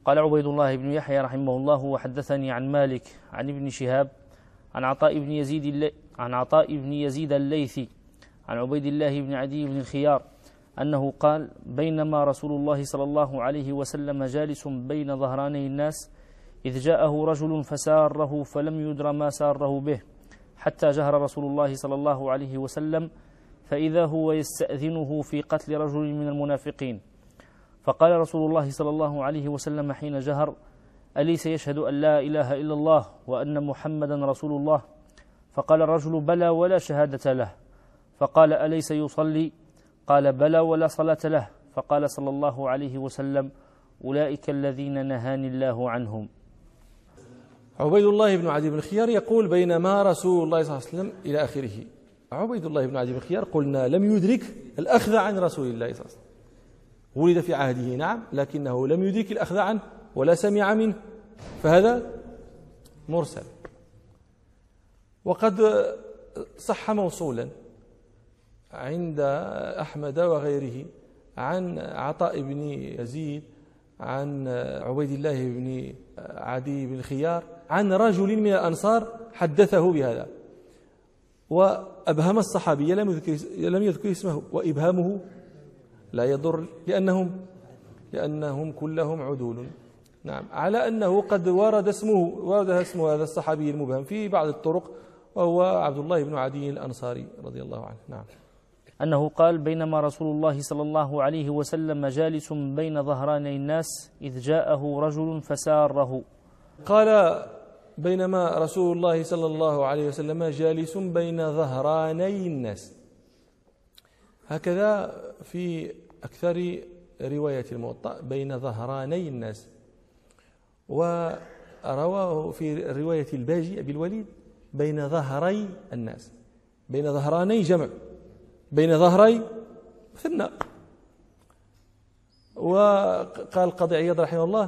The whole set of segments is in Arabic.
قال عبيد الله بن يحيى رحمه الله: وحدثني عن مالك عن ابن شهاب عن عطاء بن يزيد الليثي عن عبيد الله بن عدي بن الخيار أنه قال: بينما رسول الله صلى الله عليه وسلم جالس بين ظهراني الناس إذ جاءه رجل فساره فلم يدر ما ساره به، حتى جهر رسول الله صلى الله عليه وسلم فإذا هو يستأذنه في قتل رجل من المنافقين، فقال رسول الله صلى الله عليه وسلم حين جهر: أليس يشهد أن لا إله إلا الله وأن محمدا رسول الله؟ فقال الرجل: بلى ولا شهادة له. فقال: أليس يصلي؟ قال: بلى ولا صلاة له. فقال صلى الله عليه وسلم: أولئك الذين نهاني الله عنهم. عبيد الله بن عدي بن الخيار يقول: بينما رسول الله صلى الله عليه وسلم إلى آخره. عبيد الله بن عدي بن الخيار قلنا لم يدرك الأخذ عن رسول الله صلى الله عليه وسلم، ولد في عهده نعم، لكنه لم يدرك الأخذ عنه ولا سمع منه، فهذا مرسل. وقد صح موصولا عند أحمد وغيره عن عطاء بن يزيد عن عبيد الله بن عدي بن الخيار عن رجل من الأنصار حدثه بهذا، وأبهم الصحابي لم يذكر اسمه، وإبهامه لا يضر لأنهم كلهم عدول. نعم، على أنه قد ورد اسم هذا الصحابي المبهم في بعض الطرق، وهو عبد الله بن عدي الأنصاري رضي الله عنه. نعم. أنه قال: بينما رسول الله صلى الله عليه وسلم جالس بين ظهراني الناس إذ جاءه رجل فساره. قال: بينما رسول الله صلى الله عليه وسلم جالس بين ظهراني الناس، هكذا في أكثر رواية الموطأ بين ظهراني الناس. ورواه في رواية الباجي أبي الوليد بين ظهري الناس، بين ظهراني جمع، بين ظهري مثنى. وقال القاضي عياض رحمه الله: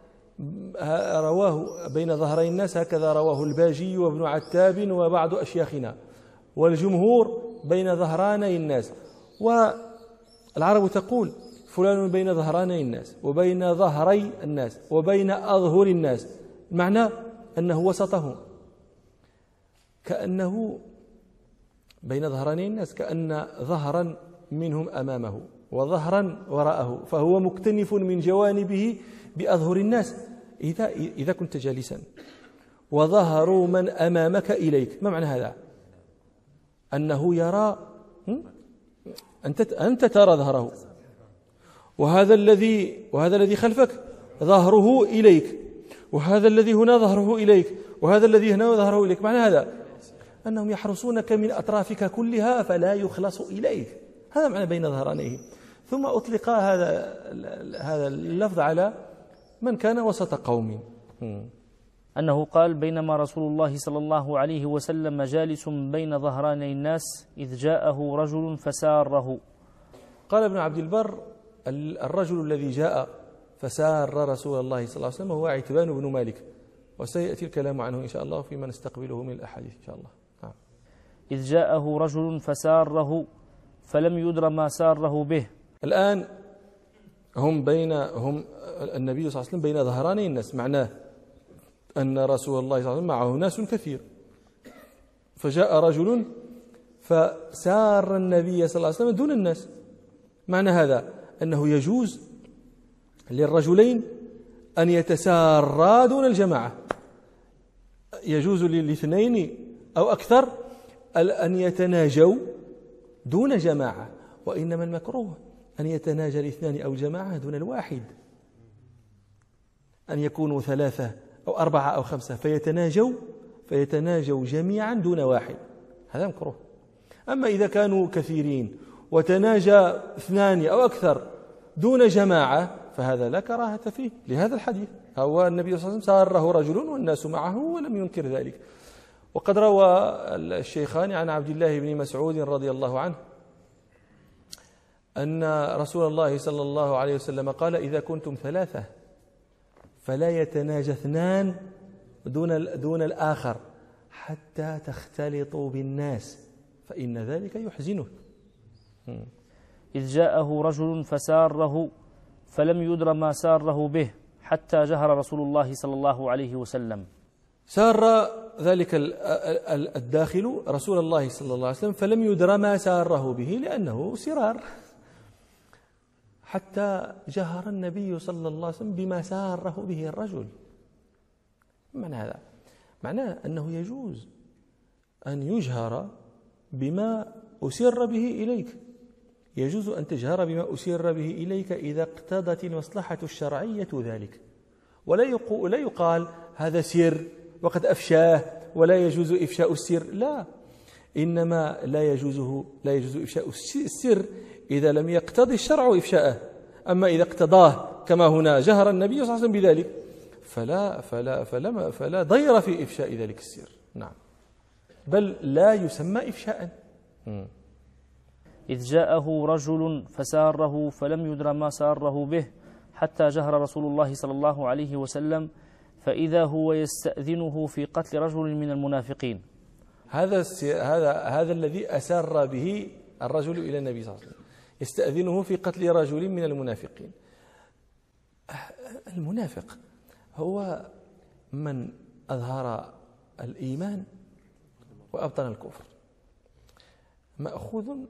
رواه بين ظهري الناس، هكذا رواه الباجي وابن عتاب وبعض أشياخنا، والجمهور بين ظهراني الناس. والعرب تقول: فلان بين ظهراني الناس، وبين ظهري الناس، وبين أظهر الناس، معنى أنه وسطهم، كأنه بين ظهراني الناس، كأن ظهرا منهم أمامه وظهرا وراءه، فهو مكتنف من جوانبه بأظهر الناس. إذا كنت جالسا وظهر من أمامك إليك، ما معنى هذا؟ أنه يرى، أنت ترى ظهره، وهذا الذي خلفك ظهره إليك، وهذا الذي هنا ظهره إليك، وهذا الذي هنا ظهره إليك. معنى هذا أنهم يحرسونك من أطرافك كلها فلا يخلص إليك. هذا معنى بين ظهرانيه. ثم أطلق هذا اللفظ على من كان وسط قوم. أنه قال: بينما رسول الله صلى الله عليه وسلم جالس بين ظهراني الناس إذ جاءه رجل فساره. قال ابن عبد البر: الرجل الذي جاء فسار رسول الله صلى الله عليه وسلم هو عتبان بن مالك، وسيأتي الكلام عنه إن شاء الله فيما نستقبله من الأحاديث إن شاء الله. نعم. إذ جاءه رجل فساره فلم يدر ما ساره به. الآن النبي صلى الله عليه وسلم بين ظهراني الناس، معناه أن رسول الله صلى الله عليه وسلم معه ناس كثير، فجاء رجل فسار النبي صلى الله عليه وسلم دون الناس. معنى هذا أنه يجوز للرجلين أن يتسارا دون الجماعة، يجوز للاثنين أو أكثر أن يتناجوا دون جماعة، وإنما المكروه أن يتناجى الاثنان أو جماعة دون الواحد، أن يكونوا 3 أو 4 أو 5 فيتناجوا جميعا دون واحد، هذا مكروه. أما إذا كانوا كثيرين وتناجى 2 أو أكثر دون جماعة فهذا لا كراهة فيه، لهذا الحديث هو النبي صلى الله عليه وسلم ساره رجل والناس معه ولم ينكر ذلك. وقد روى الشيخان عن عبد الله بن مسعود رضي الله عنه أن رسول الله صلى الله عليه وسلم قال: إذا كنتم 3 فلا يتناجى 2 دون الآخر حتى تختلطوا بالناس فإن ذلك يحزنه. إذ جاءه رجل فساره فلم يدر ما ساره به حتى جهر رسول الله صلى الله عليه وسلم. سار ذلك الداخل رسول الله صلى الله عليه وسلم فلم يدر ما ساره به لأنه سرار، حتى جهر النبي صلى الله عليه وسلم بما ساره به الرجل. معنى هذا معناه أنه يجوز أن يجهر بما أسر به إليك، يجوز أن تجهر بما أسر به إليك إذا اقتضت المصلحة الشرعية ذلك، ولا يقال هذا سر وقد أفشاه ولا يجوز إفشاء السر، لا، إنما لا يجوز إفشاء السر إذا لم يقتضي الشرع إفشاءه. أما إذا اقتضاه كما هنا جهر النبي صلى الله عليه وسلم بذلك فلا ضير في إفشاء ذلك السر، نعم، بل لا يسمى إفشاء. إذ جاءه رجل فساره فلم يدر ما ساره به حتى جهر رسول الله صلى الله عليه وسلم فإذا هو يستأذنه في قتل رجل من المنافقين. هذا الذي أسر به الرجل إلى النبي صلى الله عليه وسلم، يستأذنه في قتل رجل من المنافقين. المنافق هو من أظهر الإيمان وأبطن الكفر، مأخوذ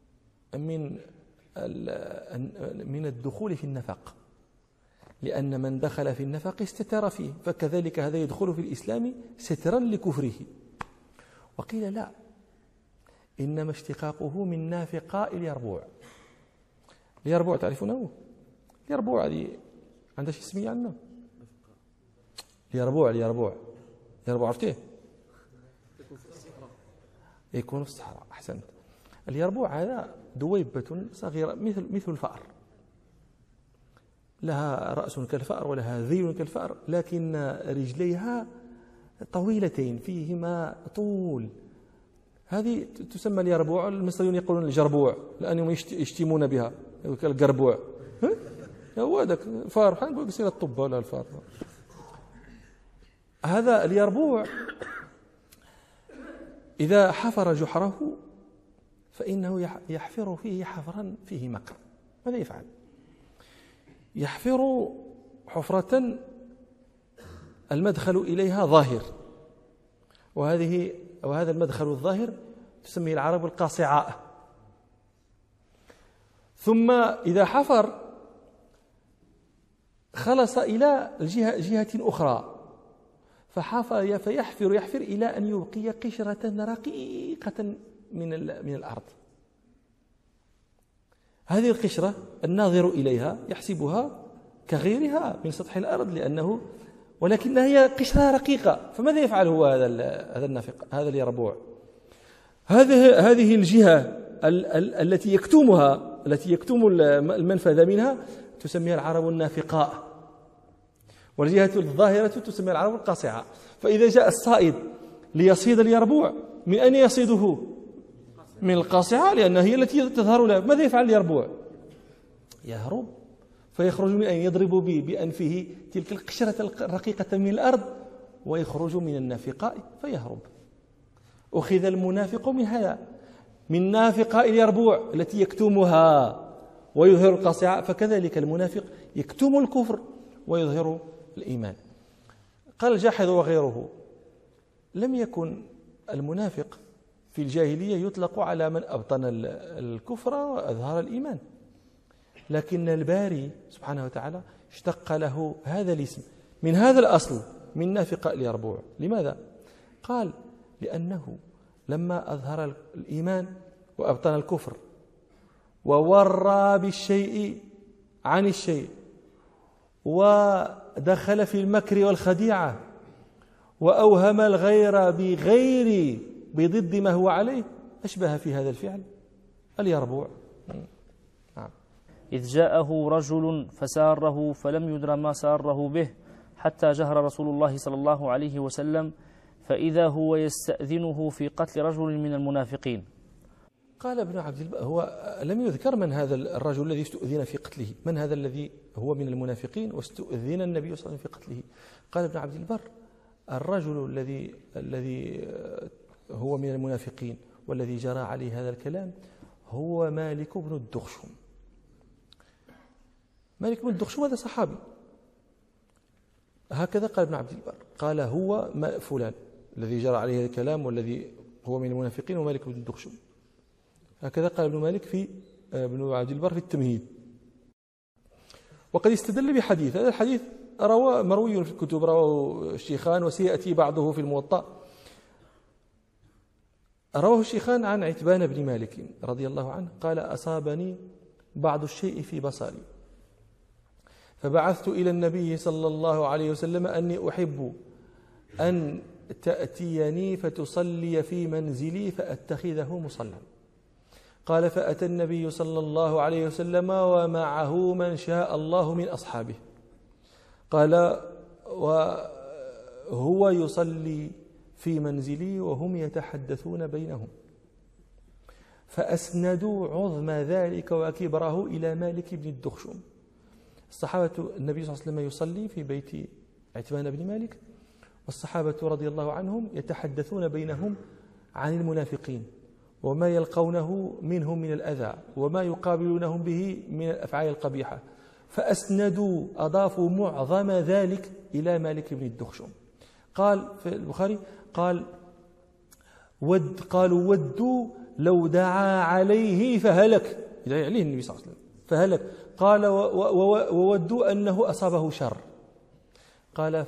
من الدخول في النفاق، لأن من دخل في النفاق استتر فيه، فكذلك هذا يدخل في الإسلام سترا لكفره. وقيل لا، إنما اشتقاقه من نافقاء اليربوع. اليربوع تعرفونه؟ اليربوع هذه عندها شي اسمية عندنا؟ اليربوع عرفتيه؟ يكون في الصحراء. أحسنت. اليربوع هذا دويبة صغيرة مثل الفأر، لها رأس كالفأر ولها ذيل كالفأر، لكن رجليها طويلتين فيهما طول. هذه تسمى اليربوع. المصريون يقولون الجربوع لأنهم يشتمون بها، القربوع هو هذاك الفار، بحال نقول يصير الطبة ولا الفار. هذا اليربوع إذا حفر جحره فإنه يحفر فيه حفرا فيه مكر. ماذا يفعل؟ يحفر حفرة المدخل إليها ظاهر، وهذا المدخل الظاهر تسميه العرب القاصعاء. ثم إذا حفر خلص إلى جهة أخرى فيحفر إلى أن يبقي قشرة رقيقة من الأرض. هذه القشرة الناظر إليها يحسبها كغيرها من سطح الأرض ولكنها هي قشرة رقيقة. فماذا يفعل هو هذا النافق، هذا اليربوع؟ هذه الجهة التي يكتم المنفذ منها تسميها العرب النافقاء، والجهة الظاهرة تسمى العرب القاصعة. فإذا جاء الصائد ليصيد اليربوع، من أين يصيده؟ من القاصعة، لأنها هي التي تظهر له. ماذا يفعل اليربوع؟ يهرب، فيخرج من أن يضرب بأنفه تلك القشرة الرقيقة من الأرض، ويخرج من النافقاء فيهرب. أخذ المنافق من هذا، من نافقاء اليربوع التي يكتمها ويظهر القاصعة، فكذلك المنافق يكتم الكفر ويظهر الإيمان. قال الجاحظ وغيره: لم يكن المنافق في الجاهلية يطلق على من أبطن الكفر وأظهر الإيمان، لكن الباري سبحانه وتعالى اشتق له هذا الاسم من هذا الأصل، من نافقاء اليربوع. لماذا؟ قال: لأنه لما أظهر الإيمان وأبطن الكفر وورى بالشيء عن الشيء ودخل في المكر والخديعة وأوهم الغير بضد ما هو عليه، أشبه في هذا الفعل اليربوع. إذ جاءه رجل فساره فلم يدر ما ساره به حتى جهر رسول الله صلى الله عليه وسلم فإذا هو يستأذنه في قتل رجل من المنافقين. قال ابن عبد البر: هو لم يذكر من هذا الرجل الذي استؤذن في قتله، من هذا الذي هو من المنافقين واستؤذن النبي صلى الله عليه وسلم في قتله. قال ابن عبد البر: الرجل الذي هو من المنافقين والذي جرى عليه هذا الكلام هو مالك بن الدخشم. مالك بن الدخشم هذا صحابي، هكذا قال ابن عبد البر، قال هو فلان الذي جرى عليه هذا الكلام والذي هو من المنافقين ومالك بن الدخشم. هكذا قال ابن عبد البر في التمهيد. وقد استدل بحديث، هذا الحديث مروي في الكتب، رواه الشيخان وسيأتي بعضه في الموطأ. رواه الشيخان عن عتبان بن مالك رضي الله عنه قال: أصابني بعض الشيء في بصري فبعثت إلى النبي صلى الله عليه وسلم أني أحب أن تأتيني فتصلي في منزلي فأتخذه مصلى. قال: فأتى النبي صلى الله عليه وسلم ومعه من شاء الله من أصحابه. قال: وهو يصلي في منزلي وهم يتحدثون بينهم، فأسندوا عظم ذلك وكبره إلى مالك بن الدخشم. الصحابة، النبي صلى الله عليه وسلم يصلي في بيت عتبان بن مالك، والصحابة رضي الله عنهم يتحدثون بينهم عن المنافقين وما يلقونه منهم من الأذى وما يقابلونهم به من الأفعال القبيحة، فأسندوا أضافوا معظم ذلك إلى مالك بن الدخشم. قال في البخاري قالوا ودوا لو دعا عليه فهلك، يدعي عليه النبي صلى الله عليه وسلم فهلك. قال: وودوا أنه أصابه شر. قال: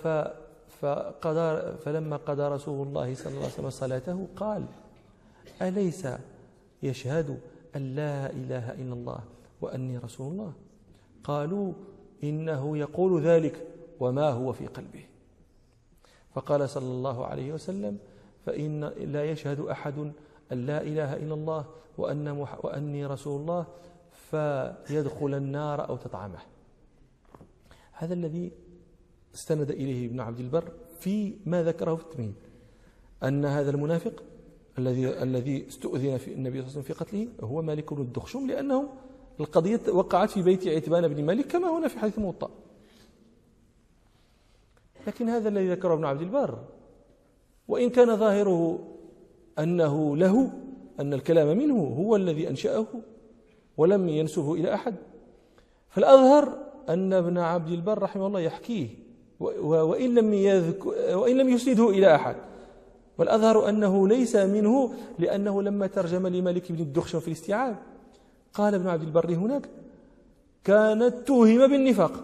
فلما قضى رسول الله صلى الله عليه وسلم صلاته قال: أليس يشهد أن لا إله إلا الله وأني رسول الله؟ قالوا: إنه يقول ذلك وما هو في قلبه. فقال صلى الله عليه وسلم: فإن لا يشهد أحد أن لا إله إلا الله وأني رسول الله فيدخل النار أو تطعمه. هذا الذي استند إليه ابن عبد البر في ما ذكره في التمهيد، أن هذا المنافق الذي استؤذن في النبي صلى الله عليه وسلم في قتله هو مالك بن الدخشم، لأنه القضية وقعت في بيت عتبان بن مالك كما هنا في حديث الموطأ. لكن هذا الذي ذكره ابن عبد البر وإن كان ظاهره أنه له، أن الكلام منه هو الذي أنشأه ولم ينسبه إلى أحد، فالأظهر أن ابن عبد البر رحمه الله يحكيه وإن لم يسنده إلى أحد، والأظهر أنه ليس منه، لأنه لما ترجم لمالك بن الدخشم في الاستيعاب قال ابن عبد البر هناك: كانت توهم بالنفاق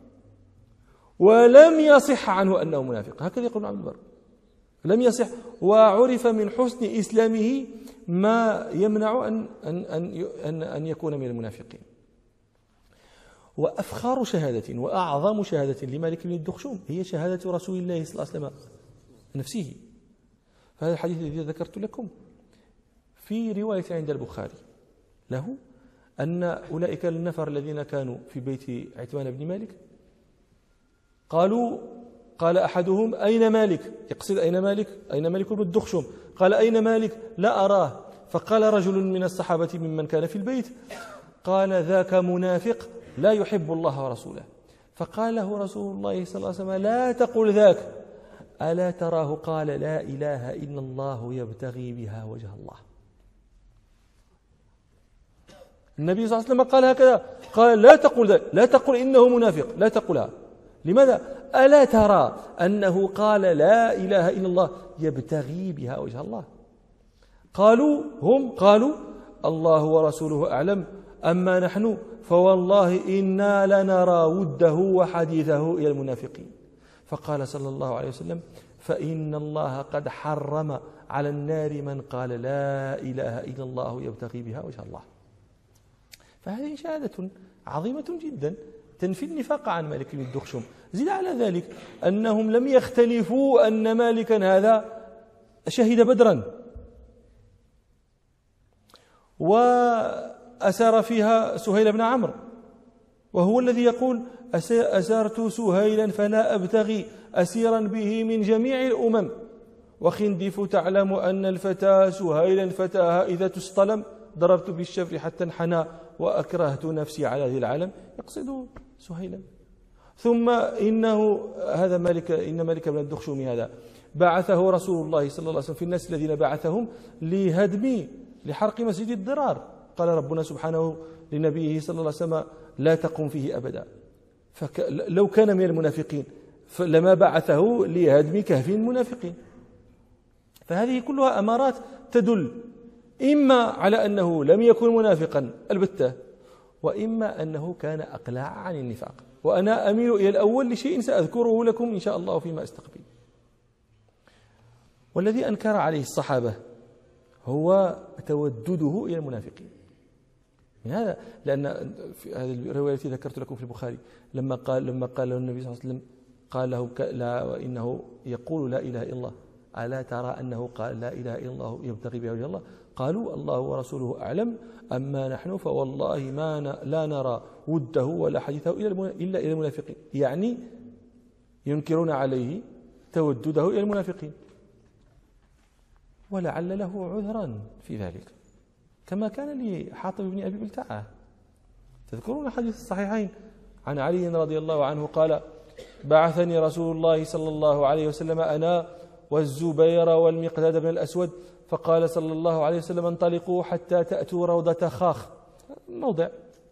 ولم يصح عنه أنه منافق. هكذا يقول ابن عبد البر، لم يصح، وعرف من حسن إسلامه ما يمنع أن يكون من المنافقين. وأفخر شهادة وأعظم شهادة لمالك بن الدخشم هي شهادة رسول الله صلى الله عليه وسلم نفسه. فهذا الحديث الذي ذكرت لكم في رواية عند البخاري له أن أولئك النفر الذين كانوا في بيت عتبان بن مالك قال أحدهم: أين مالك؟ يقصد أين مالك بن الدخشم؟ قال: أين مالك؟ لا أراه. فقال رجل من الصحابة ممن كان في البيت قال: ذاك منافق لا يحب الله ورسوله. فقال له رسول الله صلى الله عليه وسلم: لا تقل ذاك، ألا تراه قال: لا إله إلا الله يبتغي بها وجه الله. النبي صلى الله عليه وسلم قال هكذا، قال: لا تقل ذاك، لا تقل إنه منافق، لا تقلها. لماذا؟ ألا ترى أنه قال: لا إله إلا الله يبتغي بها وجه الله. قالوا: الله ورسوله أعلم، أما نحن فوالله إنا لنرى وده وحديثه إلى المنافقين. فقال صلى الله عليه وسلم: فإن الله قد حرم على النار من قال لا إله إلا الله يبتغي بها وجه الله. فهذه شهادة عظيمة جدا تنفي النفاق عن مالك بن الدخشم. زد على ذلك أنهم لم يختلفوا أن مالكا هذا شهد بدرا وأسار فيها سهيل بن عمرو، وهو الذي يقول: أسرت سهيلا فلا أبتغي أسيرا به من جميع الأمم، وخندف تعلم أن الفتى سهيلا فتاها إذا تستلم ضربت بالشفر حتى انحنى وأكرهت نفسي على ذي العالم. يقصد سهيلا. ثم إن مالك بن الدخشوم هذا بعثه رسول الله صلى الله عليه وسلم في الناس الذين بعثهم لحرق مسجد الضرار. قال ربنا سبحانه لنبيه صلى الله عليه وسلم: لا تقم فيه أبدا. لو كان من المنافقين لما بعثه لهدم كهف المنافقين. فهذه كلها أمارات تدل إما على أنه لم يكن منافقا البتة، وإما أنه كان أقلع عن النفاق. وأنا أميل إلى الأول لشيء سأذكره لكم إن شاء الله فيما أستقبل. والذي أنكر عليه الصحابة هو تودده إلى المنافقين. من هذا لأن في هذه الرواية التي ذكرت لكم في البخاري لما قال له النبي صلى الله عليه وسلم قال له لا إنه يقول لا إله إلا الله، ألا ترى أنه قال لا إله إلا الله يبتغي بها وجه الله؟ قالوا الله ورسوله أعلم، أما نحن فوالله لا نرى وده ولا حديثه إلا إلى المنافقين. يعني ينكرون عليه تودده إلى المنافقين، ولعل له عذرا في ذلك، كما كان لحاطب بن أبي بلتعة. تذكرون حديث الصحيحين عن علي رضي الله عنه قال بعثني رسول الله صلى الله عليه وسلم أنا والزبير والمقداد بن الأسود، فقال صلى الله عليه وسلم انطلقوا حتى تأتوا روضة خاخ، موضع،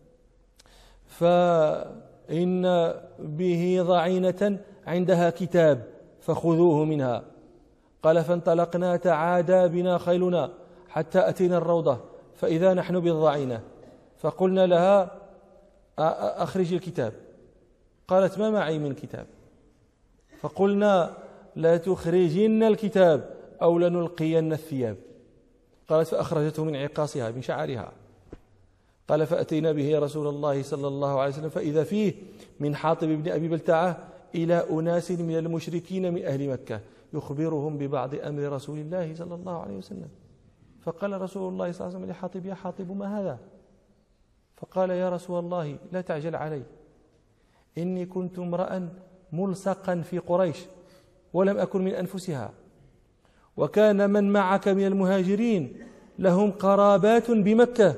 فإن به ضعينة عندها كتاب فخذوه منها. قال فانطلقنا تعادى بنا خيلنا حتى أتينا الروضة فإذا نحن بالضعينة، فقلنا لها أخرج الكتاب. قالت ما معي من كتاب. فقلنا لا تخرجين الكتاب أو لنلقين الثياب. قالت فأخرجته من عقاصها من شعرها. قال فأتينا به رسول الله صلى الله عليه وسلم فإذا فيه من حاطب بن أبي بلتعة إلى أناس من المشركين من أهل مكة يخبرهم ببعض أمر رسول الله صلى الله عليه وسلم. فقال رسول الله صلى الله عليه وسلم لحاطب يا حاطب ما هذا؟ فقال يا رسول الله لا تعجل علي، إني كنت امرأ ملصقا في قريش ولم أكن من أنفسها، وكان من معك من المهاجرين لهم قرابات بمكة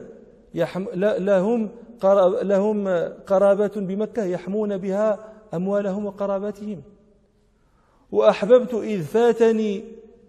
لهم قرابات بمكة يحمون بها أموالهم وقراباتهم، وأحببت إذ فاتني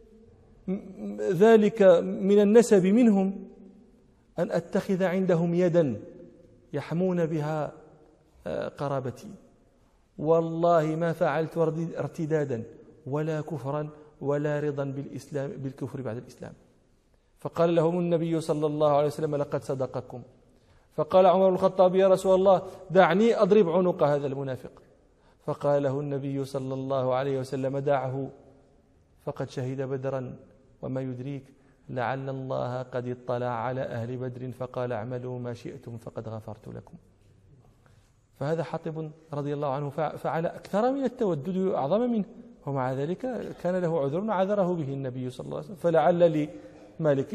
ذلك من النسب منهم أن أتخذ عندهم يدا يحمون بها قرابتي، والله ما فعلت ارتدادا ولا كفرا ولا رضا بالكفر بعد الإسلام. فقال لهم النبي صلى الله عليه وسلم لقد صدقكم. فقال عمر بن الخطاب يا رسول الله دعني أضرب عنق هذا المنافق. فقال له النبي صلى الله عليه وسلم دعه فقد شهد بدرا وما يدريك لعل الله قد اطلع على أهل بدر فقال اعملوا ما شئتم فقد غفرت لكم. فهذا حاطب رضي الله عنه فعل أكثر من التودد أعظم منه، ومع ذلك كان له عذر عذره به النبي صلى الله عليه وسلم. فلعل لمالك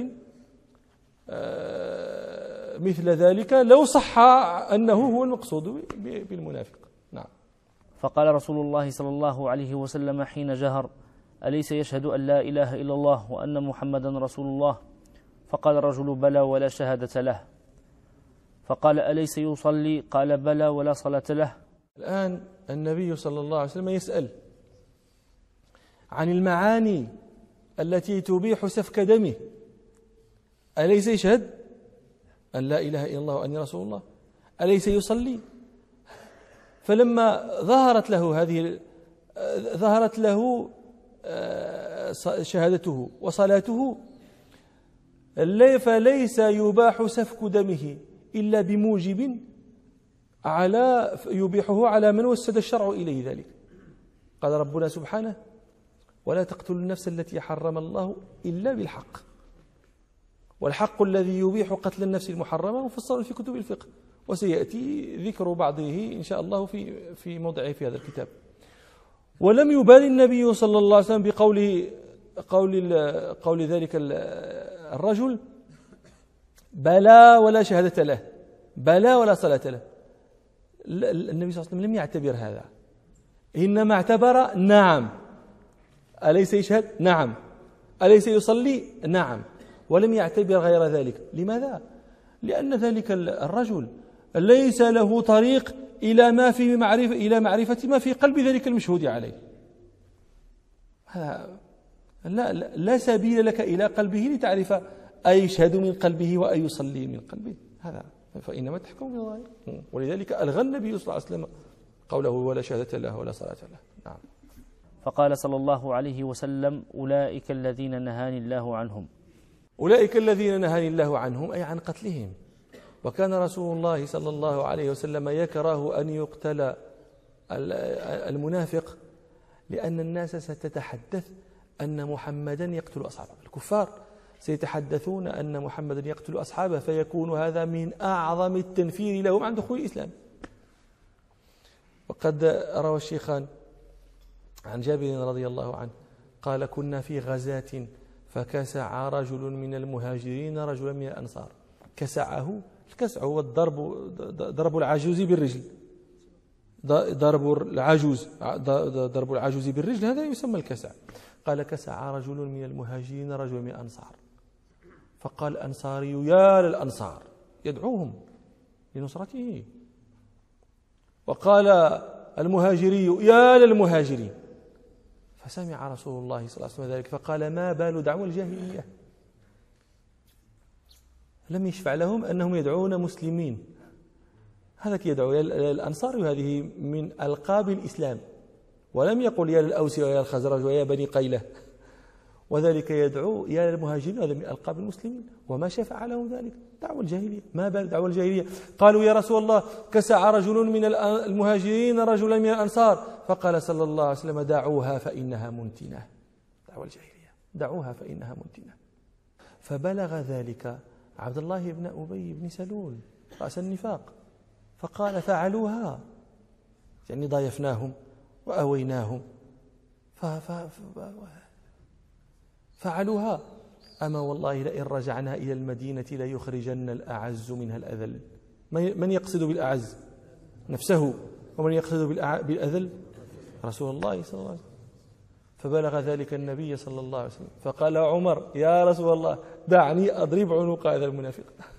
مثل ذلك لو صح أنه هو المقصود بالمنافق. نعم. فقال رسول الله صلى الله عليه وسلم حين جهر أليس يشهد أن لا إله إلا الله وأن محمدا رسول الله؟ فقال الرجل بلى ولا شهادة له. فقال أليس يصلي؟ قال بلى ولا صلاة له. الآن النبي صلى الله عليه وسلم يسأل عن المعاني التي تبيح سفك دمه. أليس يشهد أن لا إله إلا الله وأني رسول الله؟ أليس يصلي؟ فلما ظهرت له شهادته وصلاته فليس يباح سفك دمه إلا بموجب يبيحه على من وسد الشرع إليه ذلك. قال ربنا سبحانه ولا تقتلوا النفس التي حرم الله إلا بالحق، والحق الذي يبيح قتل النفس المحرمة مفصل في كتب الفقه، وسيأتي ذكر بعضه إن شاء الله في موضعه في هذا الكتاب. ولم يبال النبي صلى الله عليه وسلم قول ذلك الرجل بلى ولا شهادة له، بلى ولا صلاة له. النبي صلى الله عليه وسلم لم يعتبر هذا، إنما اعتبر نعم. أليس يشهد؟ نعم. أليس يصلي؟ نعم. ولم يعتبر غير ذلك. لماذا؟ لأن ذلك الرجل ليس له طريق إلى معرفة ما في قلب ذلك المشهود عليه. لا سبيل لك إلى قلبه لتعرف أيشهد من قلبه وأي يصلي من قلبه، هذا فإنما تحكم بالظاهر. ولذلك ألغى النبي صلى الله عليه وسلم قوله ولا شهادة له ولا صلاة له. نعم. فقال صلى الله عليه وسلم: أولئك الذين نهاني الله عنهم. أولئك الذين نهاني الله عنهم أي عن قتلهم. وكان رسول الله صلى الله عليه وسلم يكره أن يقتل المنافق، لأن الناس ستتحدث أن محمدا يقتل أصحابه. الكفار سيتحدثون أن محمدا يقتل أصحابه، فيكون هذا من أعظم التنفير لهم عن دخول الإسلام. وقد روى الشيخان عن جابر رضي الله عنه قال: كنا في غزاة فكسع رجل من المهاجرين رجلا من الأنصار. كسعه، الكسع هو ضرب العجوز بالرجل، ضرب العجوز بالرجل هذا يسمى الكسع. قال: كسع رجل من المهاجرين رجلا من الأنصار، فقال الأنصاري: يا للأنصار، يدعوهم لنصرته. وقال المهاجري: يا للمهاجرين. فسمع رسول الله صلى الله عليه وسلم ذلك فقال: ما بال دعوى الجاهلية؟ لم يشفع لهم أنهم يدعون مسلمين، هذا يدعو الأنصار، وهذه من ألقاب الإسلام، ولم يقل يا للأوس ويا الخزرج ويا بني قيلة، وذلك يدعو يا للمهاجرين، هذا من ألقاب المسلمين، وما شفع لهم ذلك دعوى الجاهلية. ما بال دعوى الجاهلية؟ قالوا: يا رسول الله كسع رجل من المهاجرين رجلا من الأنصار، فقال صلى الله عليه وسلم: دعوها فإنها منتنة. دعوى الجاهلية دعوها فإنها منتنة. فبلغ ذلك عبد الله بن أبي بن سلول رأس النفاق، فقال: فعلوها، يعني ضايفناهم وأويناهم فعلوها. أما والله لئن رجعنا إلى المدينة ليخرجن الأعز منها الأذل. من يقصد بالأعز؟ نفسه. ومن يقصد بالأذل؟ رسول الله صلى الله عليه وسلم. فبلغ ذلك النبي صلى الله عليه وسلم، فقال عمر: يا رسول الله دعني أضرب عنق هذا المنافق.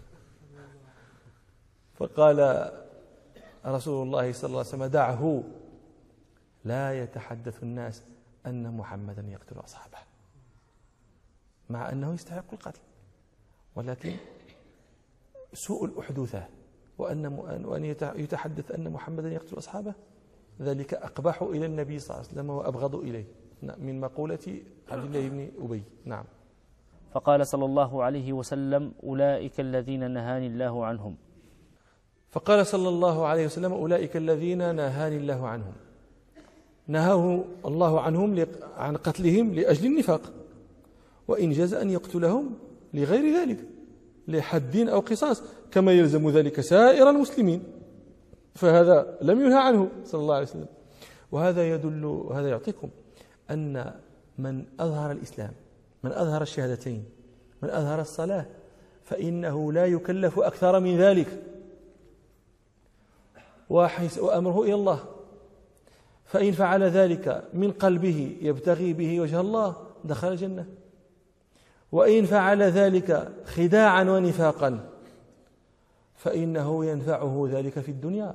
فقال رسول الله صلى الله عليه وسلم: دعه، لا يتحدث الناس أن محمدا يقتل أصحابه، مع أنه يستحق القتل، ولكن سوء الأحدوثة وأن يتحدث أن محمدا يقتل أصحابه، ذلك أقبح إلى النبي صلى الله عليه وسلم وأبغض إليه، من مقولة عبد الله بن أبي. نعم. فقال صلى الله عليه وسلم: أولئك الذين نهاني الله عنهم. فقال صلى الله عليه وسلم: أولئك الذين نهاني الله عنهم. نهاه الله عنهم عن قتلهم لأجل النفاق، وإن جاز أن يقتلهم لغير ذلك، لحد أو قصاص، كما يلزم ذلك سائر المسلمين، فهذا لم ينهى عنه صلى الله عليه وسلم. وهذا يعطيكم أن من أظهر الإسلام، من أظهر الشهادتين، من أظهر الصلاة، فإنه لا يكلف أكثر من ذلك، وأمره إلى الله. فإن فعل ذلك من قلبه يبتغي به وجه الله دخل الجنة، وإن فعل ذلك خداعا ونفاقا فإنه ينفعه ذلك في الدنيا،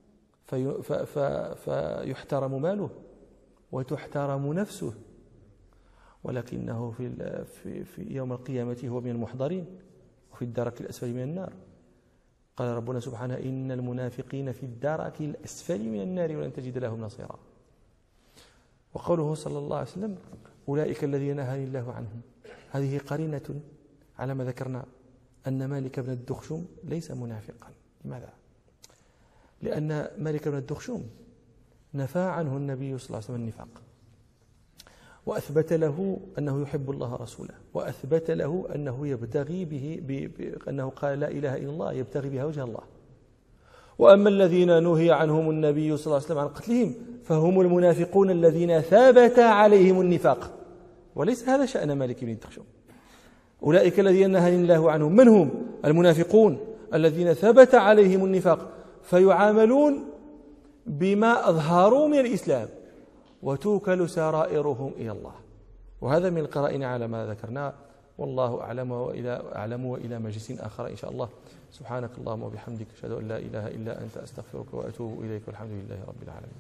فيحترم ماله وتحترم نفسه، ولكنه في يوم القيامة هو من المحضرين وفي الدرك الأسفل من النار. قال ربنا سبحانه: إن المنافقين في الدرك الأسفل من النار ولن تجد لهم نصيرا. وقوله صلى الله عليه وسلم: أولئك الذين نهاني الله عنهم، هذه قرينة على ما ذكرنا أن مالك بن الدخشم ليس منافقا. لماذا؟ لأن مالك بن الدخشم نفى عنه النبي صلى الله عليه وسلم النفاق، وأثبت له أنه يحب الله ورسوله، وأثبت له أنه يبتغي أنه قال لا إله إلا الله يبتغي بها وجه الله. وأما الذين نهي عنهم النبي صلى الله عليه وسلم عن قتلهم فهم المنافقون الذين ثبت عليهم النفاق، وليس هذا شأن مالك بن الدخشم. أولئك الذين نهى الله عنهم من هم؟ المنافقون الذين ثبت عليهم النفاق، فيعاملون بما أظهروا من الإسلام وتوكل سرائرهم إلى الله. وهذا من القرائن على ما ذكرنا، والله أعلم، وإلى مجلس آخر إن شاء الله. سبحانك اللهم وبحمدك، أشهد أن لا إله إلا أنت، أستغفرك وأتوب إليك، والحمد لله رب العالمين.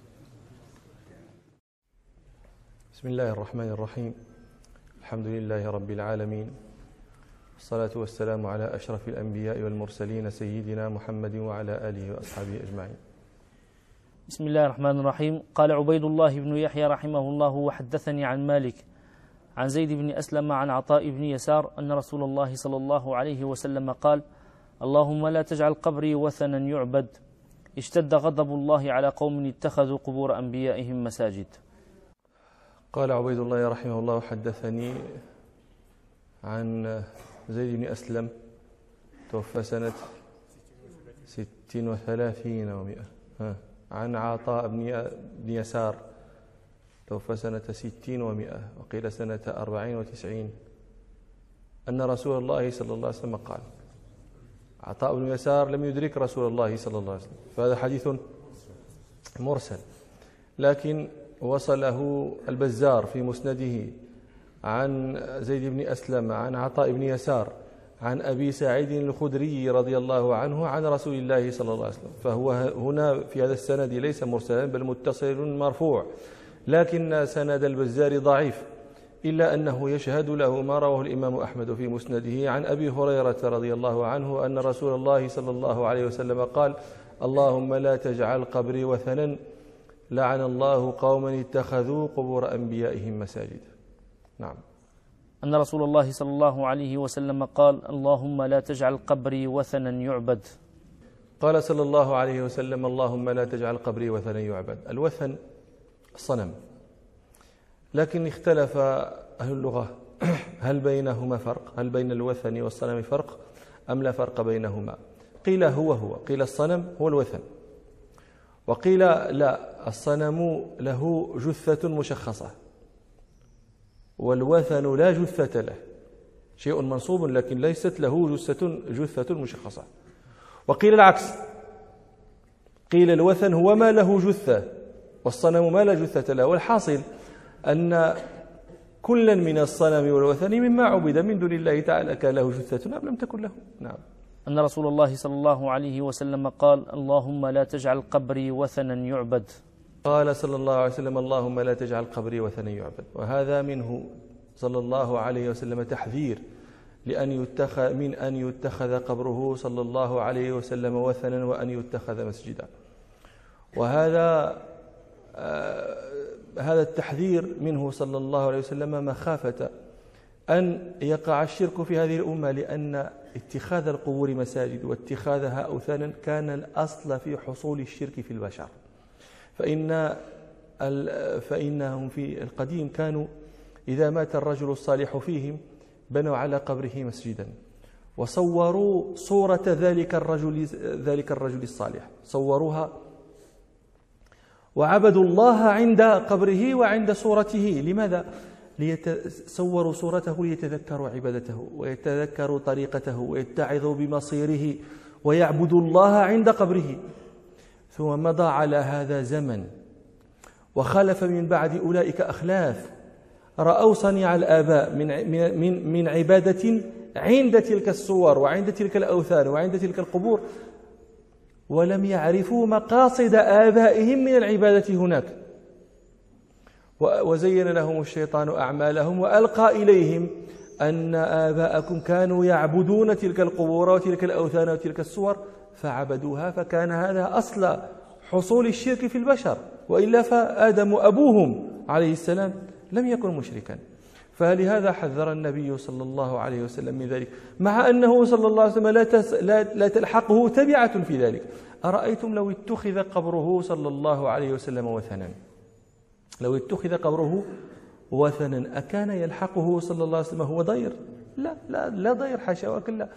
بسم الله الرحمن الرحيم. الحمد لله رب العالمين، الصلاة والسلام على أشرف الأنبياء والمرسلين سيدنا محمد وعلى آله وأصحابه أجمعين. بسم الله الرحمن الرحيم. قال عبيد الله بن يحيى رحمه الله: وحدثني عن مالك عن زيد بن أسلم عن عطاء بن يسار أن رسول الله صلى الله عليه وسلم قال: اللهم لا تجعل قبري وثنا يعبد، اشتد غضب الله على قوم اتخذوا قبور أنبيائهم مساجد. قال عبيد الله رحمه الله: حدثني عن زيد بن أسلم توفى سنة 36 و100، عن عطاء بن يسار توفى سنة 60 و100، وقيل سنة 40 و90، أن رسول الله صلى الله عليه وسلم قال. عطاء بن يسار لم يدرك رسول الله صلى الله عليه وسلم، فهذا حديث مرسل، لكن وصله البزار في مسنده عن زيد بن أسلم عن عطاء بن يسار عن أبي سعيد الخدري رضي الله عنه عن رسول الله صلى الله عليه وسلم، فهو هنا في هذا السند ليس مرسلا بل متصل مرفوع، لكن سند البزار ضعيف، إلا أنه يشهد له ما رواه الإمام أحمد في مسنده عن أبي هريرة رضي الله عنه أن رسول الله صلى الله عليه وسلم قال: اللهم لا تجعل قبري وثنا، لعن الله قوما اتخذوا قبور أنبيائهم مساجد. نعم. أن رسول الله صلى الله عليه وسلم قال: اللهم لا تجعل قبري وثنا يعبد. قال صلى الله عليه وسلم: اللهم لا تجعل قبري وثنا يعبد. الوثن الصنم، لكن اختلف أهل اللغة هل بينهما فرق؟ هل بين الوثن والصنم فرق أم لا فرق بينهما؟ قيل هو قيل الصنم هو الوثن، وقيل لا، الصنم له جثة مشخصة والوثن لا جثة له، شيء منصوب لكن ليست له جثة مشخصة. وقيل العكس، قيل الوثن هو ما له جثة والصنم ما لا جثة له، والحاصل أن كلا من الصنم والوثن مما عبد من دون الله تعالى كان له جثة أم لم تكن له. نعم. أن رسول الله صلى الله عليه وسلم قال: اللهم لا تجعل قبري وثنا يعبد. قال صلى الله عليه وسلم: اللهم لا تجعل قبري وثنا يعبد. وهذا منه صلى الله عليه وسلم تحذير من أن يتخذ قبره صلى الله عليه وسلم وثنا وأن يتخذ مسجدا. وهذا التحذير منه صلى الله عليه وسلم مخافة أن يقع الشرك في هذه الأمة، لأن اتخاذ القبور مساجد واتخاذها أوثانا كان الأصل في حصول الشرك في البشر. فإنهم في القديم كانوا إذا مات الرجل الصالح فيهم بنوا على قبره مسجدا، وصوروا صورة ذلك الرجل الصالح، صوروها وعبدوا الله عند قبره وعند صورته. لماذا؟ صوروا صورته ليتذكروا عبادته ويتذكروا طريقته ويتعظوا بمصيره ويعبدوا الله عند قبره. ثم مضى على هذا زمن وخلف من بعد أولئك أخلاف رأوا صنيع الآباء من عبادة عند تلك الصور وعند تلك الأوثان وعند تلك القبور، ولم يعرفوا مقاصد آبائهم من العبادة هناك، وزين لهم الشيطان أعمالهم وألقى إليهم أن آباءكم كانوا يعبدون تلك القبور وتلك الأوثان وتلك الصور فعبدوها، فكان هذا أصل حصول الشرك في البشر، وإلا فآدم أبوهم عليه السلام لم يكن مشركا. فلهذا حذر النبي صلى الله عليه وسلم من ذلك، مع أنه صلى الله عليه وسلم لا تلحقه تبعة في ذلك. أرأيتم لو اتخذ قبره صلى الله عليه وسلم وثنا، لو اتخذ قبره وثنا أكان يلحقه صلى الله عليه وسلم هو ضير؟ لا ضير، حاشا وكلا.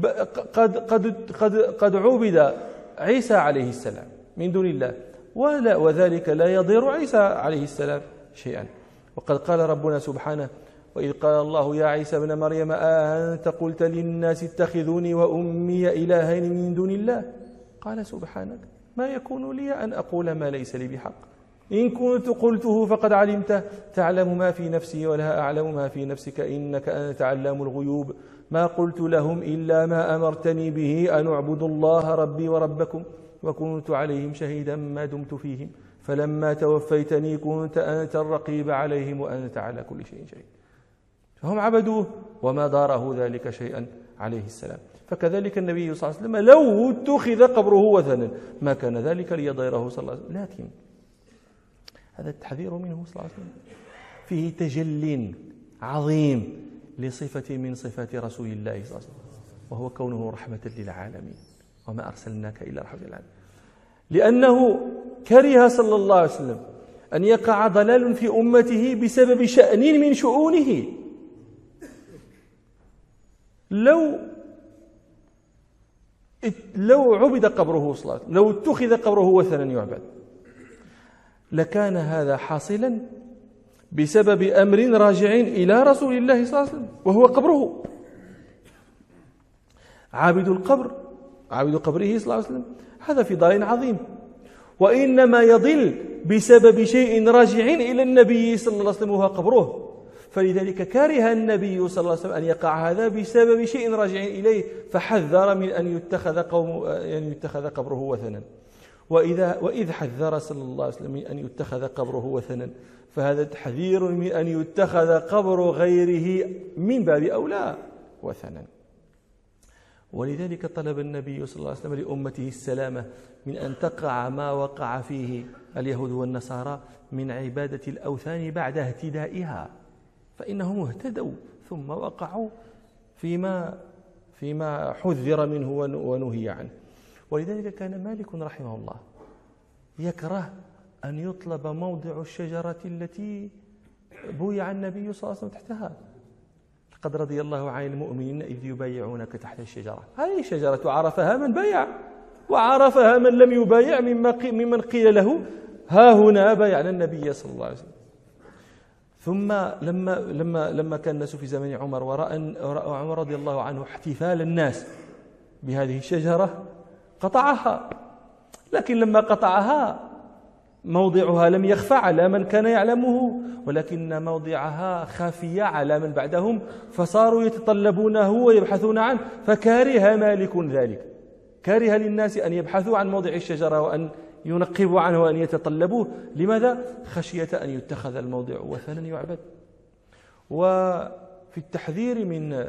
قد عبد عيسى عليه السلام من دون الله، وذلك لا يضير عيسى عليه السلام شيئا. وقد قال ربنا سبحانه: وإذ قال الله يا عيسى ابن مريم أأنت قلت للناس اتخذوني وأمي إلهين من دون الله؟ قال سبحانك ما يكون لي أن أقول ما ليس لي بحق، إن كنت قلته فقد علمته، تعلم ما في نفسي ولا أعلم ما في نفسك إنك أنت علام الغيوب، ما قلت لهم إلا ما أمرتني به أن اعبدوا الله ربي وربكم وكنت عليهم شهيدا ما دمت فيهم فلما توفيتني كنت أنت الرقيب عليهم وأنت على كل شيء شهيد. فهم عبدوه وما ضاره ذلك شيئا عليه السلام. فكذلك النبي صلى الله عليه وسلم لو اتخذ قبره وثنا ما كان ذلك ليضيره صلى الله عليه وسلم، لكن هذا التحذير منه صلى الله عليه وسلم فيه تجل عظيم لصفة من صفات رسول الله صلى الله عليه وسلم، وهو كونه رحمة للعالمين، وما أرسلناك إلا رحمة للعالمين، لأنه كره صلى الله عليه وسلم أن يقع ضلال في أمته بسبب شأن من شؤونه. لو عبد قبره صلى الله عليه وسلم، لو اتخذ قبره وثنا يعبد، لكان هذا حاصلا بسبب أمر راجع إلى رسول الله صلى الله عليه وسلم وهو قبره. عابد قبره صلى الله عليه وسلم هذا في ضلال عظيم، وإنما يضل بسبب شيء راجع إلى النبي صلى الله عليه وسلم وهو قبره. فلذلك كره النبي صلى الله عليه وسلم أن يقع هذا بسبب شيء راجع إليه، فحذر من أن يتخذ قبره وثنا. وإذ حذر صلى الله عليه وسلم من أن يتخذ قبره وثنا، فهذا تحذير من أن يتخذ قبر غيره من باب أولى وثنا. ولذلك طلب النبي صلى الله عليه وسلم لأمته السلامة من أن تقع ما وقع فيه اليهود والنصارى من عبادة الأوثان بعد اهتدائها، فإنهم اهتدوا ثم وقعوا فيما حذر منه ونهي عنه. ولذلك كان مالك رحمه الله يكره أن يطلب موضع الشجرة التي بويع النبي صلى الله عليه وسلم تحتها. قد رضي الله عن المؤمنين إذ يبايعونك تحت الشجرة. هذه الشجرة عرفها من بايع، وعرفها من لم يبايع ممن قيل له ها هنا بايعنا النبي صلى الله عليه وسلم. ثم لما كان الناس في زمن عمر ورأى عمر رضي الله عنه احتفال الناس بهذه الشجرة قطعها، لكن لما قطعها موضعها لم يخفى على من كان يعلمه، ولكن موضعها خفي على من بعدهم، فصاروا يتطلبونه ويبحثون عنه، فكره مالك ذلك، كره للناس أن يبحثوا عن موضع الشجرة وأن ينقبوا عنه وأن يتطلبوه. لماذا؟ خشية أن يتخذ الموضع وثنا يعبد. وفي التحذير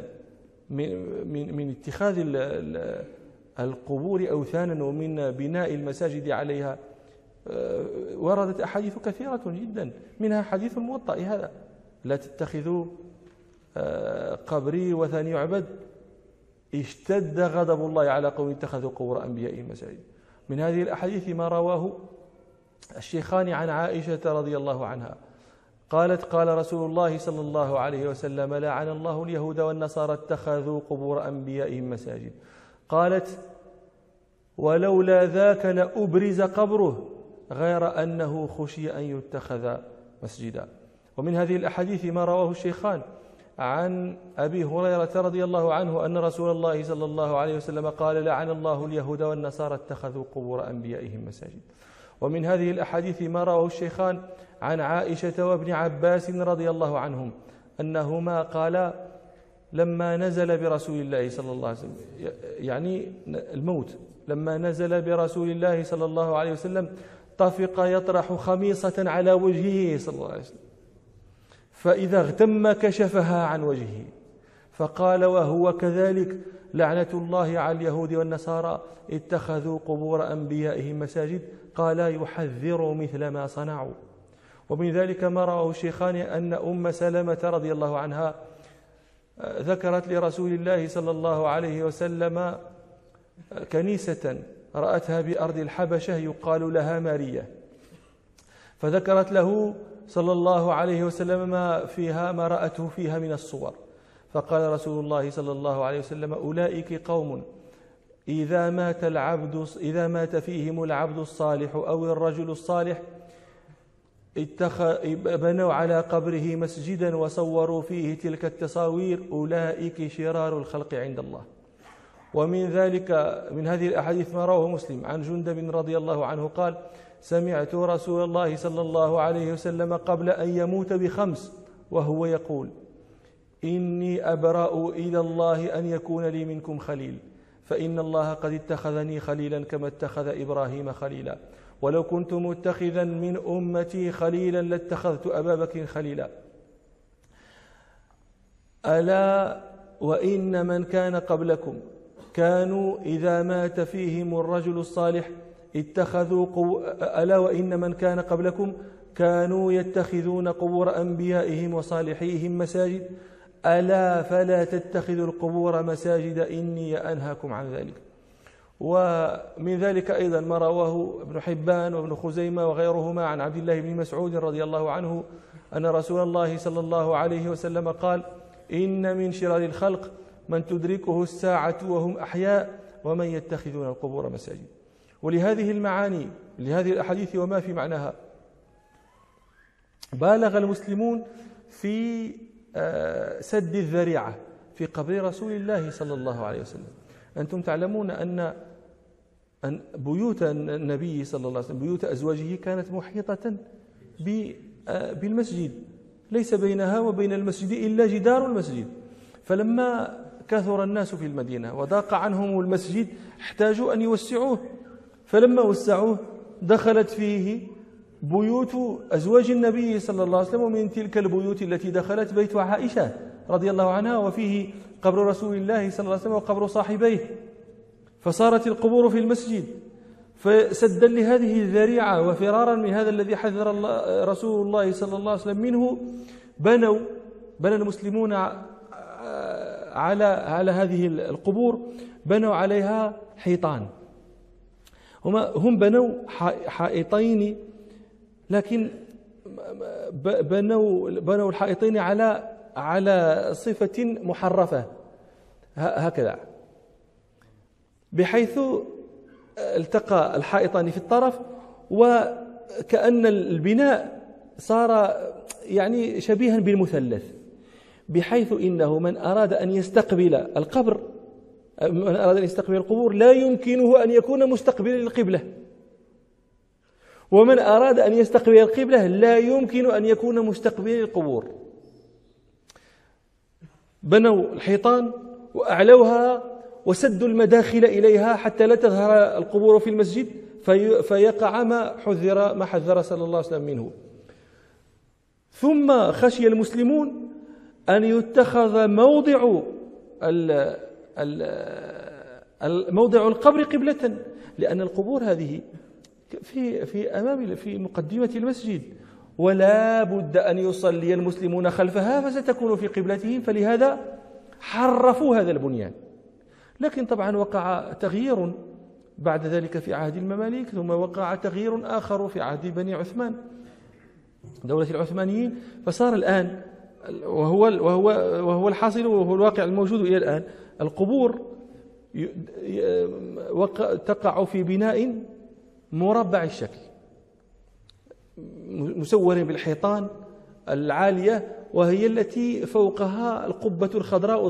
من اتخاذ القبور أوثانا ومن بناء المساجد عليها وردت أحاديث كثيرة جدا، منها حديث الموطأ هذا: لا تتخذوا قبري وثن يعبد، اشتد غضب الله على قوم اتخذوا قبور أنبيائهم مساجد. من هذه الأحاديث ما رواه الشيخان عن عائشة رضي الله عنها قالت: قال رسول الله صلى الله عليه وسلم: لعن الله اليهود والنصارى اتخذوا قبور أنبيائهم مساجد. قالت: ولولا ذاك لأبرز قبره غير أنه خشي أن يتخذ مسجدا. ومن هذه الأحاديث ما رواه الشيخان عن أبي هريرة رضي الله عنه أن رسول الله صلى الله عليه وسلم قال: لعن الله اليهود والنصارى اتخذوا قبور أنبيائهم مساجد. ومن هذه الأحاديث ما رواه الشيخان عن عائشة وابن عباس رضي الله عنهم أنهما قالا لما نزل برسول الله صلى الله عليه وسلم، يعني الموت، لما نزل برسول الله صلى الله عليه وسلم طفق يطرح خميصة على وجهه صلى الله عليه وسلم، فإذا اغتم كشفها عن وجهه، فقال وهو كذلك: لعنة الله على اليهود والنصارى اتخذوا قبور أنبيائهم مساجد. قال: يحذر مثل ما صنعوا. ومن ذلك ما رواه الشيخان أن أم سلمة رضي الله عنها ذكرت لرسول الله صلى الله عليه وسلم كنيسة رأتها بأرض الحبشة يقال لها مارية، فذكرت له صلى الله عليه وسلم ما رأته فيها من الصور، فقال رسول الله صلى الله عليه وسلم: أولئك قوم إذا مات فيهم العبد الصالح أو الرجل الصالح بنوا على قبره مسجدا وصوروا فيه تلك التصاوير، أولئك شرار الخلق عند الله. ومن ذلك من هذه الأحاديث ما رواه مسلم عن جندب رضي الله عنه قال: سمعت رسول الله صلى الله عليه وسلم قبل أن يموت ب5 وهو يقول: إني أبرأ إلى الله أن يكون لي منكم خليل، فإن الله قد اتخذني خليلا كما اتخذ إبراهيم خليلا، ولو كنت متخذا من أمتي خليلا لاتخذت أبا بكر خليلا. ألا وإن من كان قبلكم كانوا إذا مات فيهم الرجل الصالح اتخذوا ألا وإن من كان قبلكم كانوا يتخذون قبور أنبيائهم وصالحيهم مساجد ألا فلا تتخذوا القبور مساجد إني أنهاكم عن ذلك. ومن ذلك أيضا ما رواه ابن حبان وابن خزيمة وغيرهما عن عبد الله بن مسعود رضي الله عنه أن رسول الله صلى الله عليه وسلم قال: إن من شرار الخلق من تدركه الساعة وهم أحياء ومن يتخذون القبور مساجد. ولهذه المعاني لهذه الأحاديث وما في معناها بالغ المسلمون في سد الذريعة في قبر رسول الله صلى الله عليه وسلم. أنتم تعلمون أن بيوت النبي صلى الله عليه وسلم بيوت أزواجه كانت محيطة بالمسجد، ليس بينها وبين المسجد إلا جدار المسجد. فلما كثر الناس في المدينة وضاق عنهم المسجد احتاجوا أن يوسعوه، فلما وسعوه دخلت فيه بيوت أزواج النبي صلى الله عليه وسلم. ومن تلك البيوت التي دخلت بيت عائشة رضي الله عنها، وفيه قبر رسول الله صلى الله عليه وسلم وقبر صاحبيه، فصارت القبور في المسجد. فسدا لهذه الذريعة وفرارا من هذا الذي حذر رسول الله صلى الله عليه وسلم منه بنى المسلمون على هذه القبور بنوا عليها حيطان. هم بنوا حائطين، لكن بنوا الحائطين على صفة محرفة هكذا، بحيث التقى الحائطان في الطرف، وكأن البناء صار يعني شبيها بالمثلث، بحيث إنه من أراد أن يستقبل القبور لا يمكنه أن يكون مستقبلا للقبلة، ومن أراد أن يستقبل القبلة لا يمكن أن يكون مستقبلا للقبور. بنوا الحيطان وأعلوها وسدوا المداخل إليها حتى لا تظهر القبور في المسجد فيقع ما حذر صلى الله عليه وسلم منه. ثم خشي المسلمون أن يتخذ موضع القبر قبلة، لأن القبور هذه في مقدمة المسجد، ولا بد أن يصلي المسلمون خلفها فستكون في قبلتهم، فلهذا حرفوا هذا البنيان. لكن طبعا وقع تغيير بعد ذلك في عهد المماليك، ثم وقع تغيير آخر في عهد بني عثمان دولة العثمانيين، فصار الآن وهو الحاصل وهو الواقع الموجود إلى الآن، القبور تقع في بناء مربع الشكل مسور بالحيطان العالية، وهي التي فوقها القبة الخضراء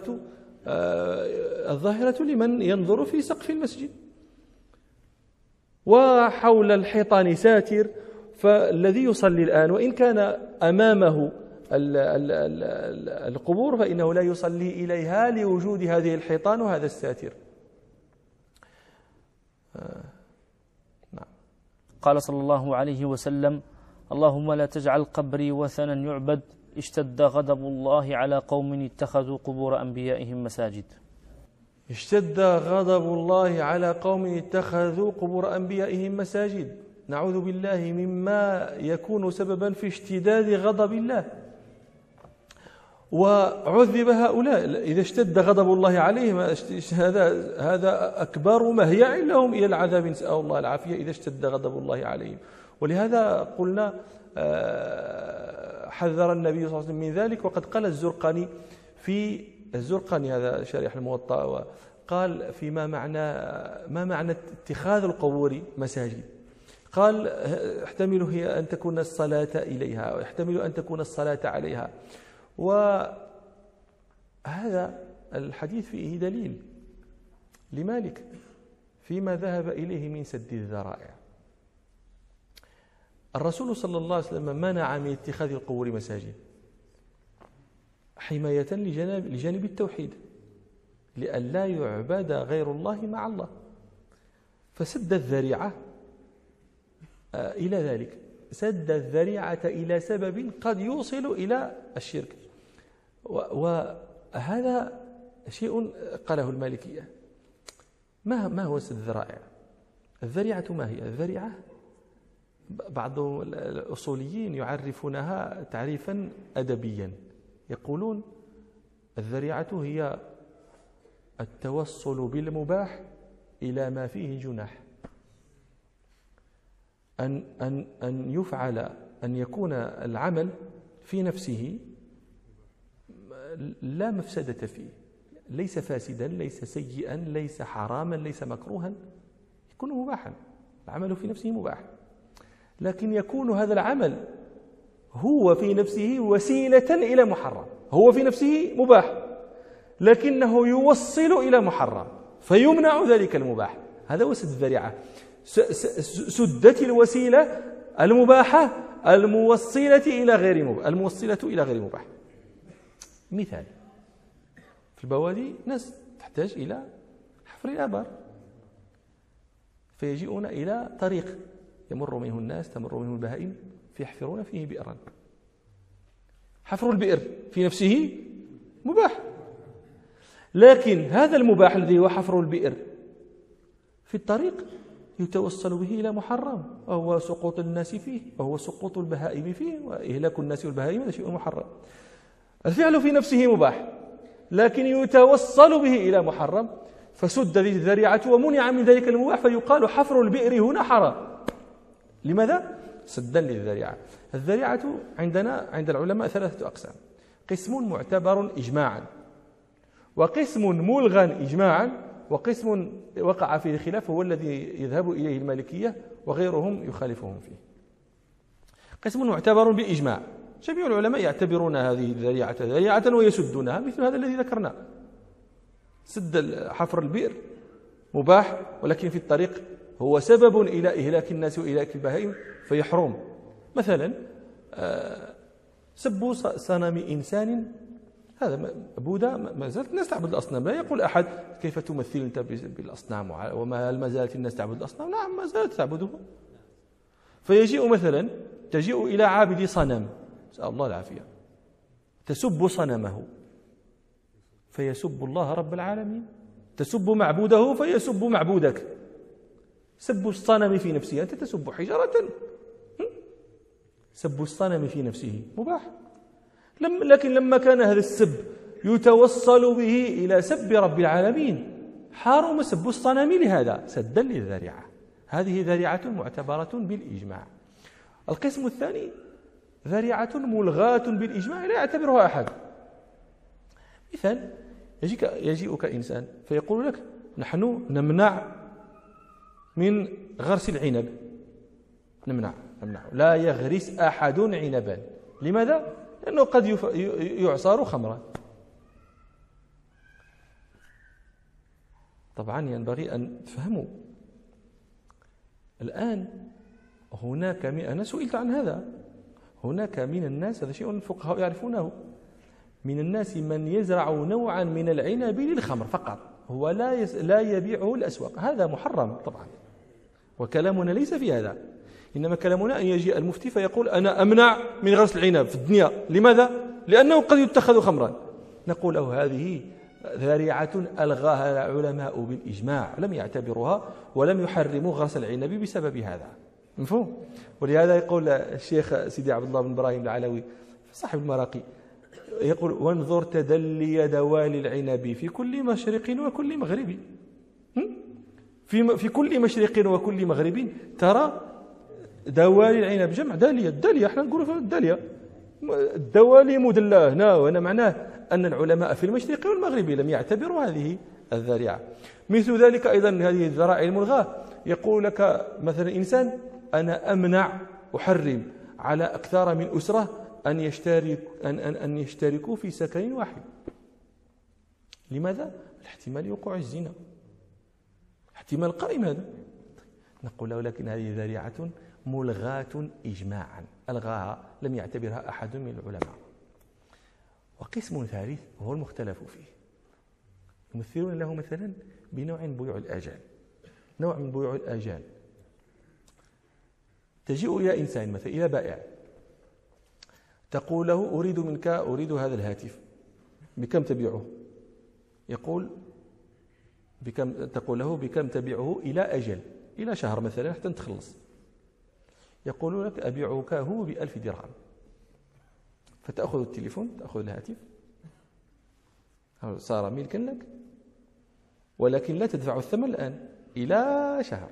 الظاهرة لمن ينظر في سقف المسجد، وحول الحيطان ساتر، فالذي يصلي الآن وإن كان أمامه القبور فإنه لا يصلي إليها لوجود هذه الحيطان وهذا الساتر. نعم. قال صلى الله عليه وسلم: اللهم لا تجعل قبري وثنا يعبد اشتد غضب الله على قوم اتخذوا قبور أنبيائهم مساجد. اشتد غضب الله على قوم اتخذوا قبور أنبيائهم مساجد. نعوذ بالله مما يكون سببا في اشتداد غضب الله. وعذب هؤلاء إذا اشتد غضب الله عليهم، هذا أكبر مهيع لهم إلى العذاب، نسأل الله العافية، إذا اشتد غضب الله عليهم. ولهذا قلنا حذر النبي صلى الله عليه وسلم من ذلك. وقد قال الزرقاني هذا شارح الموطأ، وقال ما معنى اتخاذ القبور مساجد. قال: يحتمل هي أن تكون الصلاة إليها، ويحتمل أن تكون الصلاة عليها. وهذا الحديث فيه دليل لمالك فيما ذهب إليه من سد الذرائع. الرسول صلى الله عليه وسلم منع من اتخاذ القبور مساجد حماية لجانب التوحيد، لأن لا يعبد غير الله مع الله، فسد الذريعة إلى ذلك، سد الذريعة إلى سبب قد يوصل إلى الشرك. وهذا شيء قاله المالكية، ما هو سد الذرائع؟ الذريعة ما هي؟ الذريعة بعض الأصوليين يعرفونها تعريفا أدبيا، يقولون الذريعة هي التوصل بالمباح إلى ما فيه جناح، أن يفعل، أن يكون العمل في نفسه لا مفسدة فيه، ليس فاسدا، ليس سيئا، ليس حراما، ليس مكروها، يكون مباحا، العمل في نفسه مباح، لكن يكون هذا العمل هو في نفسه وسيلة إلى محرم، هو في نفسه مباح لكنه يوصل إلى محرم فيمنع ذلك المباح. هذا هو سد الذريعة، سدت الوسيلة المباحة الموصلة إلى غير مباح. مثال، في البوادي ناس تحتاج إلى حفر الآبار، فيجيئون إلى طريق يمر منه الناس، تمر منه البهائم، فيحفرون فيه بئرا. حفر البئر في نفسه مباح، لكن هذا المباح الذي هو حفر البئر في الطريق يتوصل به إلى محرم، وهو سقوط الناس فيه، وهو سقوط البهائم فيه، وإهلاك الناس والبهائم، هذا شيء محرم. الفعل في نفسه مباح لكن يتوصل به إلى محرم، فسد ذي الذريعة ومنع من ذلك المباح، فيقال حفر البئر هنا حرام. لماذا؟ سدا للذريعة. الذريعة عندنا عند العلماء 3 أقسام: قسم معتبر إجماعا، وقسم ملغى إجماعا، وقسم وقع فيه الخلاف هو الذي يذهب إليه المالكية وغيرهم يخالفهم فيه. قسم معتبر بإجماع، جميع العلماء يعتبرون هذه الذريعة ذريعة ويسدونها، مثل هذا الذي ذكرناه، سد حفر البئر مباح ولكن في الطريق هو سبب إلى إهلاك الناس وإهلاك البهائم فيحرم. مثلا سب صنم إنسان، هذا بوذا، ما زالت الناس تعبد الأصنام، لا يقول أحد كيف تمثل أنت بالأصنام وما ما زالت الناس تعبد الأصنام، نعم ما زالت تعبده. فيجيء مثلا تجيء إلى عابد صنم، نسأل الله العافية، تسب صنمه فيسب الله رب العالمين، تسب معبوده فيسب معبودك. سب الصنم في نفسه، أنت تسب حجرة، سب الصنم في نفسه مباح، لكن لما كان هذا السب يتوصل به إلى سب رب العالمين حرم سب الصنم، لهذا سدا للذريعة. هذه ذريعة معتبرة بالإجماع. القسم الثاني ذريعة ملغاة بالإجماع لا يعتبرها أحد. مثال، يجيئك إنسان فيقول لك نحن نمنع من غرس العنب، نمنع لا يغرس أحد عنبا. لماذا؟ لأنه قد يعصر خمرا. طبعا ينبغي أن تفهموا الآن هناك أنا سئلت عن هذا، هناك من الناس، هذا شيء الفقهاء يعرفونه، من الناس من يزرع نوعا من العنب للخمر فقط، هو لا يبيعه الأسواق، هذا محرم طبعا، وكلامنا ليس في هذا، إنما كلامنا أن يجي المفتي فيقول أنا أمنع من غرس العنب في الدنيا. لماذا؟ لأنه قد يتخذ خمرا. نقول له هذه ذريعة ألغاها العلماء بالإجماع، لم يعتبروها ولم يحرموا غرس العنب بسبب هذا. مفهوم؟ ولهذا يقول الشيخ سيدي عبد الله بن إبراهيم العلوي صاحب المراقي، يقول وانظر تدلي دوالي العنب في كل مشرق وكل مغرب. في كل مشرق وكل مغرب ترى دوالي العنب، جمع دالية، الدالية احنا نقول في الدالية، الدوالي مدلاه هنا، وأنا معناه أن العلماء في المشرق والمغرب لم يعتبروا هذه الذريعة. مثل ذلك أيضا هذه الذرائع الملغاة، يقول لك مثلا إنسان أنا أمنع أحرم على أكثر من أسرة أن يشتركوا في سكن واحد. لماذا؟ الاحتمال وقوع الزنا، احتمال قائم هذا. نقول له لكن هذه ذريعة ملغاة إجماعا، ألغاها، لم يعتبرها أحد من العلماء. وقسم ثالث وهو المختلف فيه، يمثلون له مثلا بنوع من بيوع الآجال، نوع من بيوع الآجال. تجيء إلى إنسان مثلا إلى بائع، تقول له أريد هذا الهاتف، بكم تبيعه؟ يقول بكم تقول له بكم تبيعه إلى أجل، إلى شهر مثلا حتى نتخلص. يقول لك أبيعك هو ب1000 درهم، فتأخذ التليفون، تأخذ الهاتف، صار ملكا لك، ولكن لا تدفع الثمن الآن إلى شهر.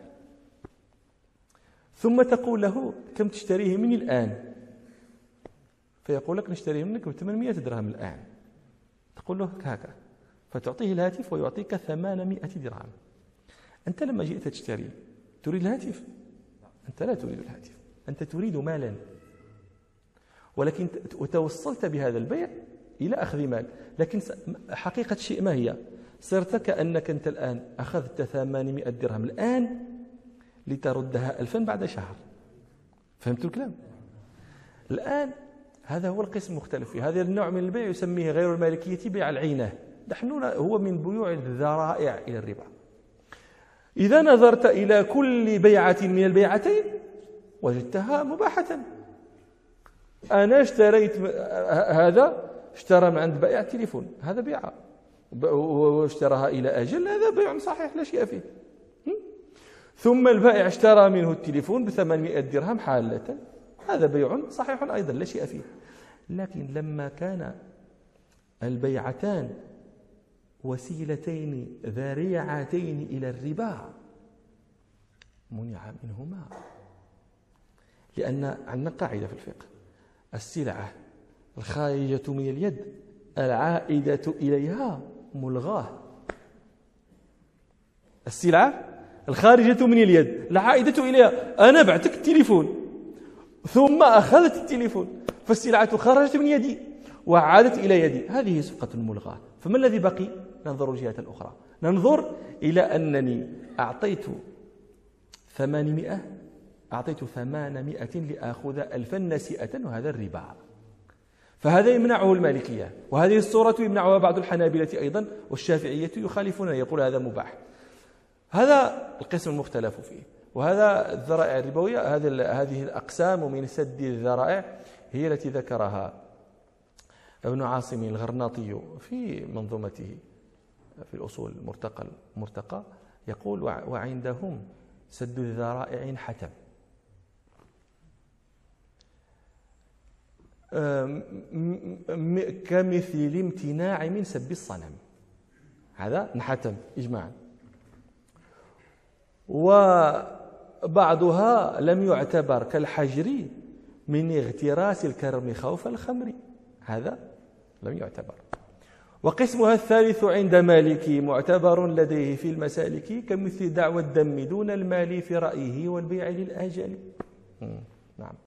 ثم تقول له كم تشتريه مني الآن؟ فيقول لك نشتريه منك ب800 درهم الآن. تقول له هكا، فتعطيه الهاتف ويعطيك 800 درهم. أنت لما جئت تشتري تريد الهاتف؟ أنت لا تريد الهاتف، أنت تريد مالا، ولكن وتوصلت بهذا البيع إلى أخذ مال. لكن حقيقة الشيء ما هي؟ صرت كأنك أنت الآن أخذت 800 درهم الآن لتردها 1000 بعد شهر. فهمت الكلام؟ الآن هذا هو القسم المختلف فيه. هذا النوع من البيع يسميه غير المالكية بيع العينة. نحن هو من بيوع الذرائع إلى الربا. إذا نظرت إلى كل بيعة من البيعتين وجدتها مباحة. أنا اشتريت، هذا اشترى من عند بائع تليفون، هذا بيعة، واشتراها إلى أجل، هذا بيع صحيح لا شيء فيه. ثم البائع اشترى منه التليفون ب800 درهم حالة، هذا بيع صحيح أيضا لا شيء فيه. لكن لما كان البيعتان وسيلتين ذريعتين إلى الربا منع منهما، لأن عندنا قاعدة في الفقه: السلعة الخارجة من اليد العائدة إليها ملغاة. السلعة الخارجة من اليد العائدة إليها، أنا بعتك التليفون ثم أخذت التليفون، فالسلعة خرجت من يدي وعادت إلى يدي، هذه صفقة ملغاة. فما الذي بقي؟ ننظر الجهة الأخرى، ننظر إلى أنني أعطيت 800 لآخذ 1000 نسيئة، وهذا الربا. فهذا يمنعه المالكية، وهذه الصورة يمنعها بعض الحنابلة أيضا، والشافعية يخالفون، يقول هذا مباح. هذا القسم المختلف فيه. وهذا الذرائع الربوية، هذه الأقسام من سد الذرائع هي التي ذكرها ابن عاصم الغرناطي في منظومته في الأصول المرتقى، يقول: وعندهم سد الذرائع حتم، كمثل الامتناع من سب الصنم. هذا انحتم إجماعا. وبعضها لم يعتبر كالحجر من اغتراس الكرم خوف الخمر، هذا لم يعتبر. وقسمها الثالث عند مالكي معتبر لديه في المسالك، كمثل دعوى الدم دون المال في رأيه والبيع للآجال. نعم.